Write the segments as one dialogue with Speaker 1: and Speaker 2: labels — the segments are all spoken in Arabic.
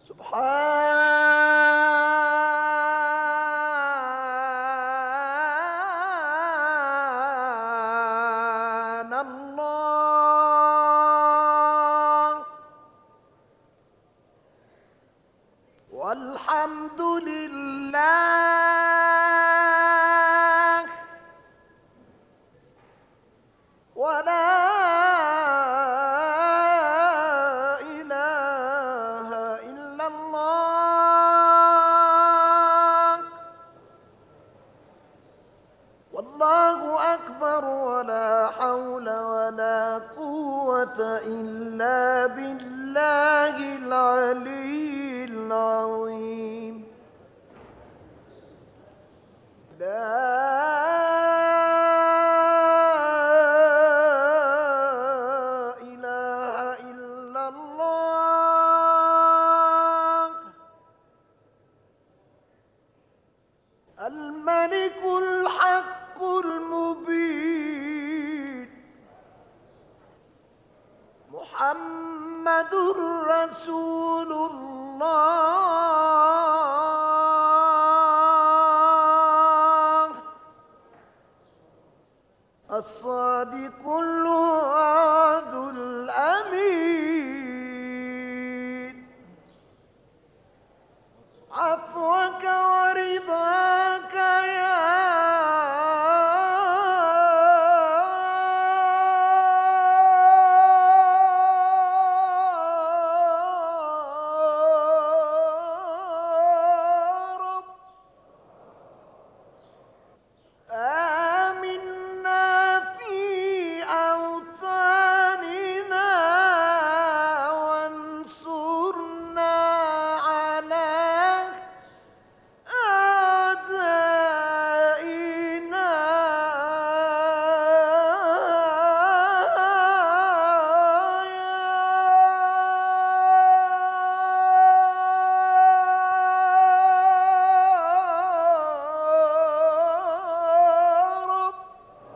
Speaker 1: سبحان الله والحمد لله ولا إله إلا الله والله أكبر ولا حول ولا قوة إلا بالله العلي العظيم. لا إله إلا الله الملك الحق المبين محمد رسول الله الصادق الوعد الأمين عفوك ورضاك يا رب آمنا في أوطاننا وانصرنا على أعدائنا يا رب.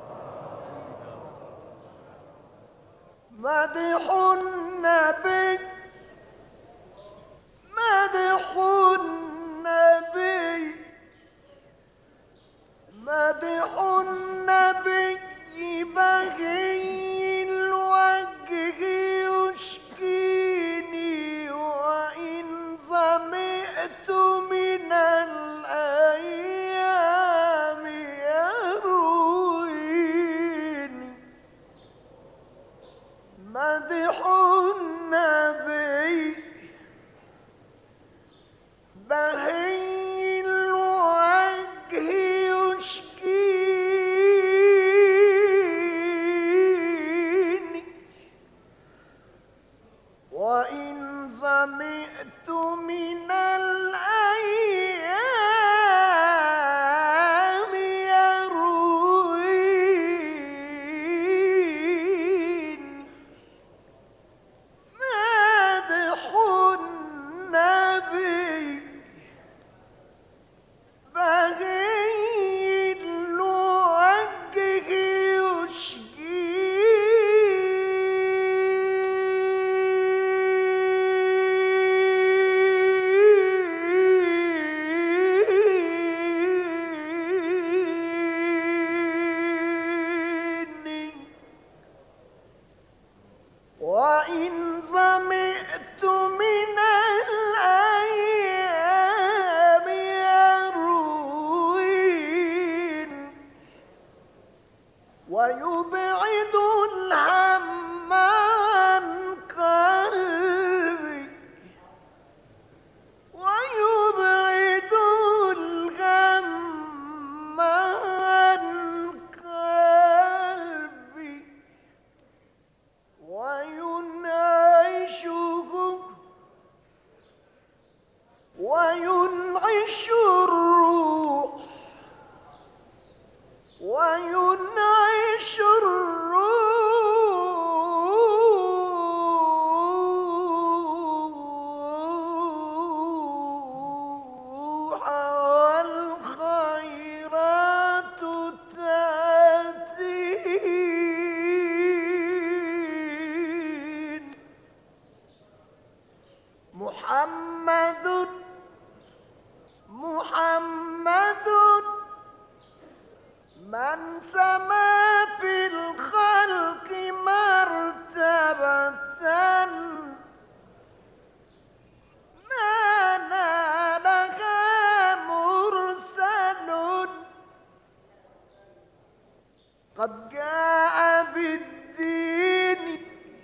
Speaker 1: مدح النبي مدح النبي مدح النبي بهي الوجه يشكيني وإن ظمئت من الأيام يرويني. مدح النبي بهي الوجه يشكيني وإن ظمئت من الأيام يرويني. مدح النبي بهي الوجه يشكيني وإن ظمئت من الأيام يروين ويبعد الهم عن قلبي ويبعد الهم عن قلبي وينعش الروح وينعش الروح والخيرات تأتي محمد محمد من سما في الخلق مرتبة ما نالها مرسل قد جاء بالدين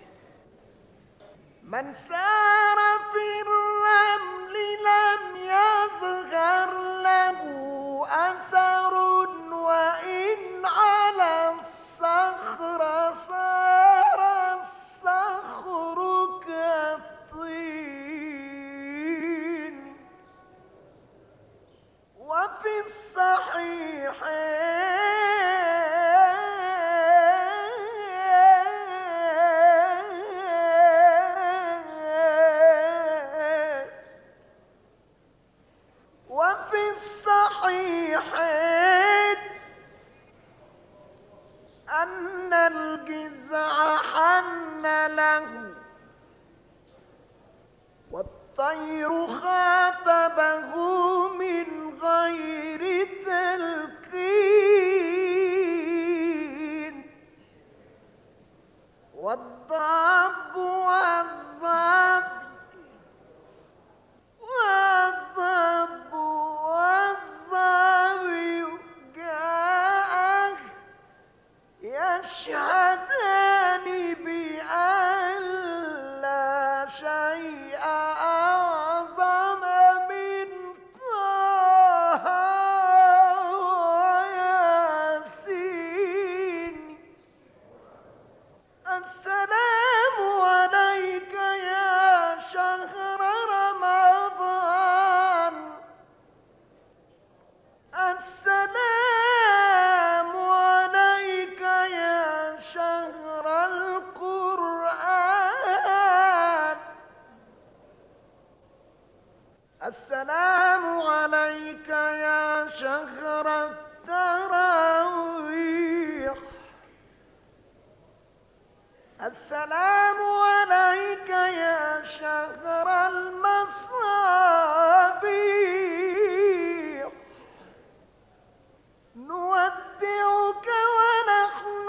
Speaker 1: من سار في الرمل لم يظهر له أثر وإن على الصخر صار الصخر كالطين وفي الصحيحين أن الجزع حن له والطير خاطبه من غير تلقين والضب والظبي يشهدان بأن لا شيء أعظم من طه وياسين السلام عليك يا شهر رمضان السلام عليك يا شهر القرآن السلام عليك يا شهر التراويح السلام عليك يا شهر المصابيح نودعك ونحن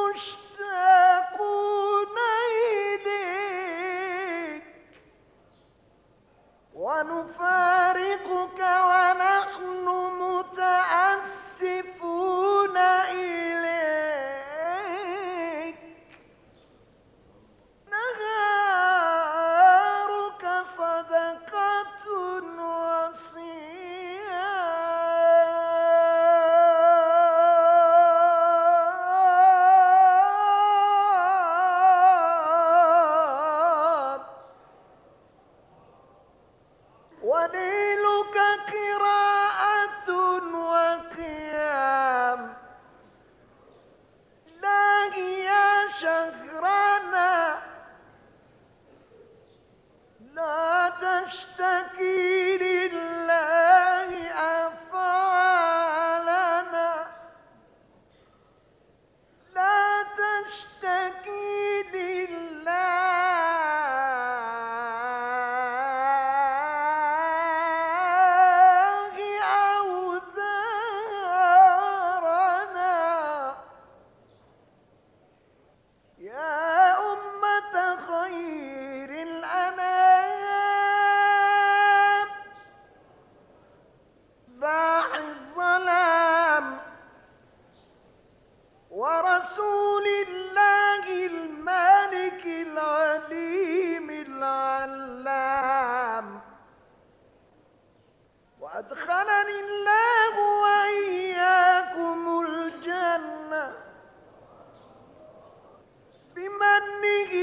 Speaker 1: مشتاقون إليك ونفارقك ونحن متأسفون إليك نهارك صدقة وصيام وليلك قراءة وقيام لا يا شهرنا لا تشتكي لله أفعالنا لا تشتكي لله أوزارنا يا أمة خير الأنام باع الظلام ورسول الله المالك العليم العلام وأدخلني الله وإياكم الجنة بمنه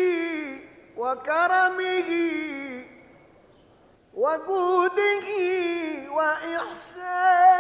Speaker 1: وكرمه وجوده وإحسانه